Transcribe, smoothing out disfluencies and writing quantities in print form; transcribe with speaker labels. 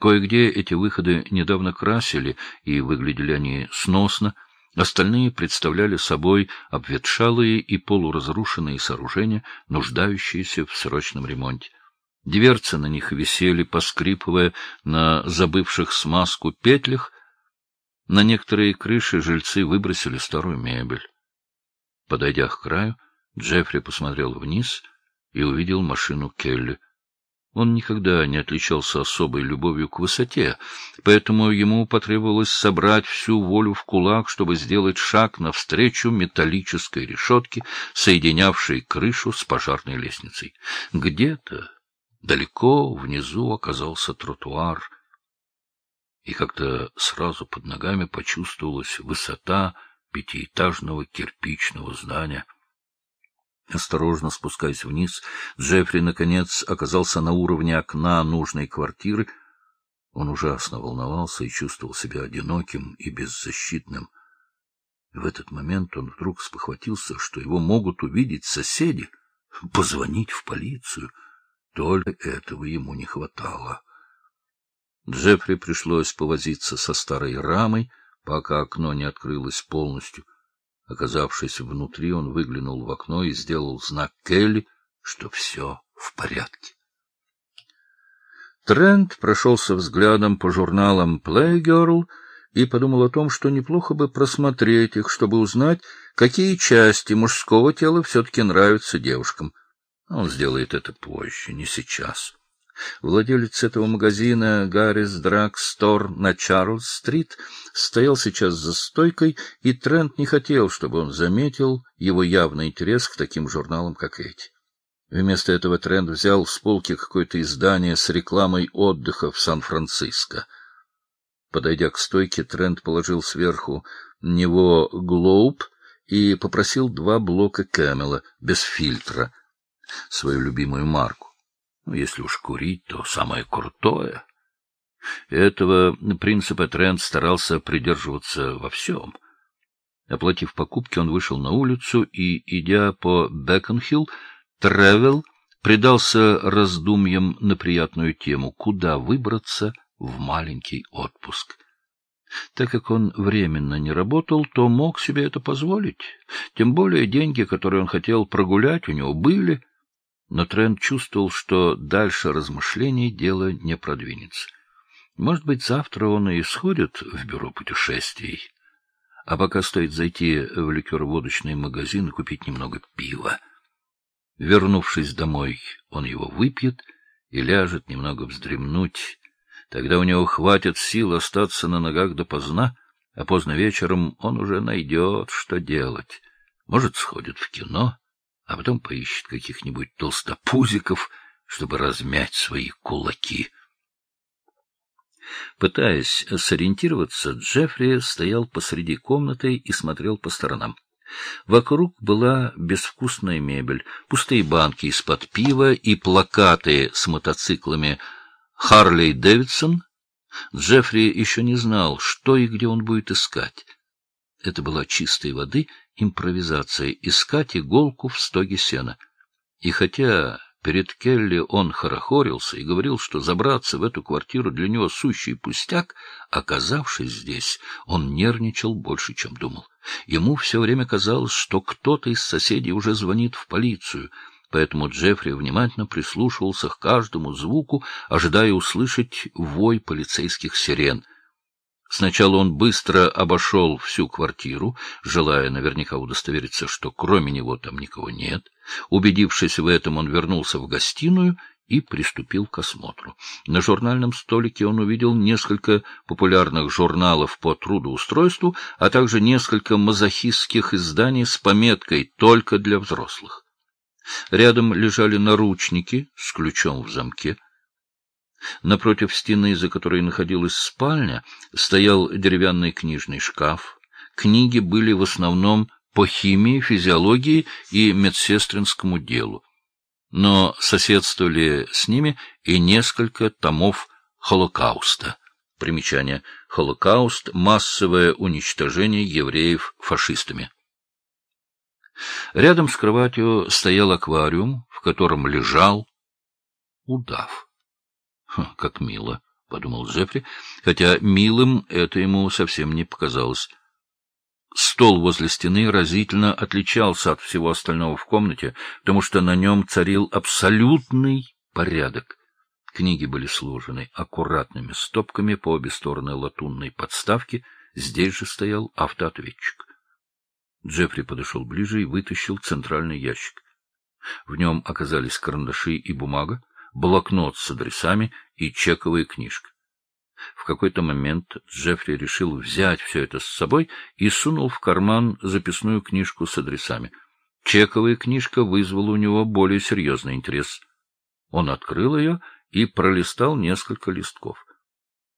Speaker 1: Кое-где эти выходы недавно красили, и выглядели они сносно, остальные представляли собой обветшалые и полуразрушенные сооружения, нуждающиеся в срочном ремонте. Дверцы на них висели, поскрипывая на забывших смазку петлях. На некоторые крыши жильцы выбросили старую мебель. Подойдя к краю, Джеффри посмотрел вниз и увидел машину Келли. Он никогда не отличался особой любовью к высоте, поэтому ему потребовалось собрать всю волю в кулак, чтобы сделать шаг навстречу металлической решетке, соединявшей крышу с пожарной лестницей. Где-то далеко внизу оказался тротуар, и как-то сразу под ногами почувствовалась высота пятиэтажного кирпичного здания. Осторожно спускаясь вниз, Джеффри, наконец, оказался на уровне окна нужной квартиры. Он ужасно волновался и чувствовал себя одиноким и беззащитным. В этот момент он вдруг спохватился, что его могут увидеть соседи, позвонить в полицию. Только этого ему не хватало. Джеффри пришлось повозиться со старой рамой, пока окно не открылось полностью. Оказавшись внутри, он выглянул в окно и сделал знак Келли, что все в порядке. Трент прошелся взглядом по журналам Playgirl и подумал о том, что неплохо бы просмотреть их, чтобы узнать, какие части мужского тела все-таки нравятся девушкам. Он сделает это позже, не сейчас. Владелец этого магазина, Гаррис Драгстор на Чарльз-стрит, стоял сейчас за стойкой, и Трент не хотел, чтобы он заметил его явный интерес к таким журналам, как эти. Вместо этого Трент взял с полки какое-то издание с рекламой отдыха в Сан-Франциско. Подойдя к стойке, Трент положил сверху него Globe и попросил 2 блока Camel без фильтра, свою любимую марку. Если уж курить, то самое крутое. Этого принципа Трент старался придерживаться во всем. Оплатив покупки, он вышел на улицу и, идя по Бекон-Хилл, Тревел предался раздумьям на приятную тему, куда выбраться в маленький отпуск. Так как он временно не работал, то мог себе это позволить. Тем более деньги, которые он хотел прогулять, у него были. Но Трент чувствовал, что дальше размышлений дело не продвинется. Может быть, завтра он и сходит в бюро путешествий, а пока стоит зайти в ликероводочный магазин и купить немного пива. Вернувшись домой, он его выпьет и ляжет немного вздремнуть. Тогда у него хватит сил остаться на ногах допоздна, а поздно вечером он уже найдет, что делать. Может, сходит в кино, а потом поищет каких-нибудь толстопузиков, чтобы размять свои кулаки. Пытаясь сориентироваться, Джеффри стоял посреди комнаты и смотрел по сторонам. Вокруг была безвкусная мебель, пустые банки из-под пива и плакаты с мотоциклами «Харлей-Дэвидсон». Джеффри еще не знал, что и где он будет искать. Это была чистой воды импровизация — искать иголку в стоге сена. И хотя перед Келли он хорохорился и говорил, что забраться в эту квартиру для него сущий пустяк, оказавшись здесь, он нервничал больше, чем думал. Ему все время казалось, что кто-то из соседей уже звонит в полицию, поэтому Джеффри внимательно прислушивался к каждому звуку, ожидая услышать вой полицейских сирен. Сначала он быстро обошел всю квартиру, желая наверняка удостовериться, что кроме него там никого нет. Убедившись в этом, он вернулся в гостиную и приступил к осмотру. На журнальном столике он увидел несколько популярных журналов по трудоустройству, а также несколько мазохистских изданий с пометкой «Только для взрослых». Рядом лежали наручники с ключом в замке. Напротив стены, за которой находилась спальня, стоял деревянный книжный шкаф. Книги были в основном по химии, физиологии и медсестринскому делу, но соседствовали с ними и несколько томов Холокауста. Примечание: Холокауст — массовое уничтожение евреев фашистами. Рядом с кроватью стоял аквариум, в котором лежал удав. Как мило, — подумал Джеффри, хотя милым это ему совсем не показалось. Стол возле стены разительно отличался от всего остального в комнате, потому что на нем царил абсолютный порядок. Книги были сложены аккуратными стопками по обе стороны латунной подставки, здесь же стоял автоответчик. Джеффри подошел ближе и вытащил центральный ящик. В нем оказались карандаши и бумага, блокнот с адресами и чековая книжка. В какой-то момент Джеффри решил взять все это с собой и сунул в карман записную книжку с адресами. Чековая книжка вызвала у него более серьезный интерес. Он открыл ее и пролистал несколько листков.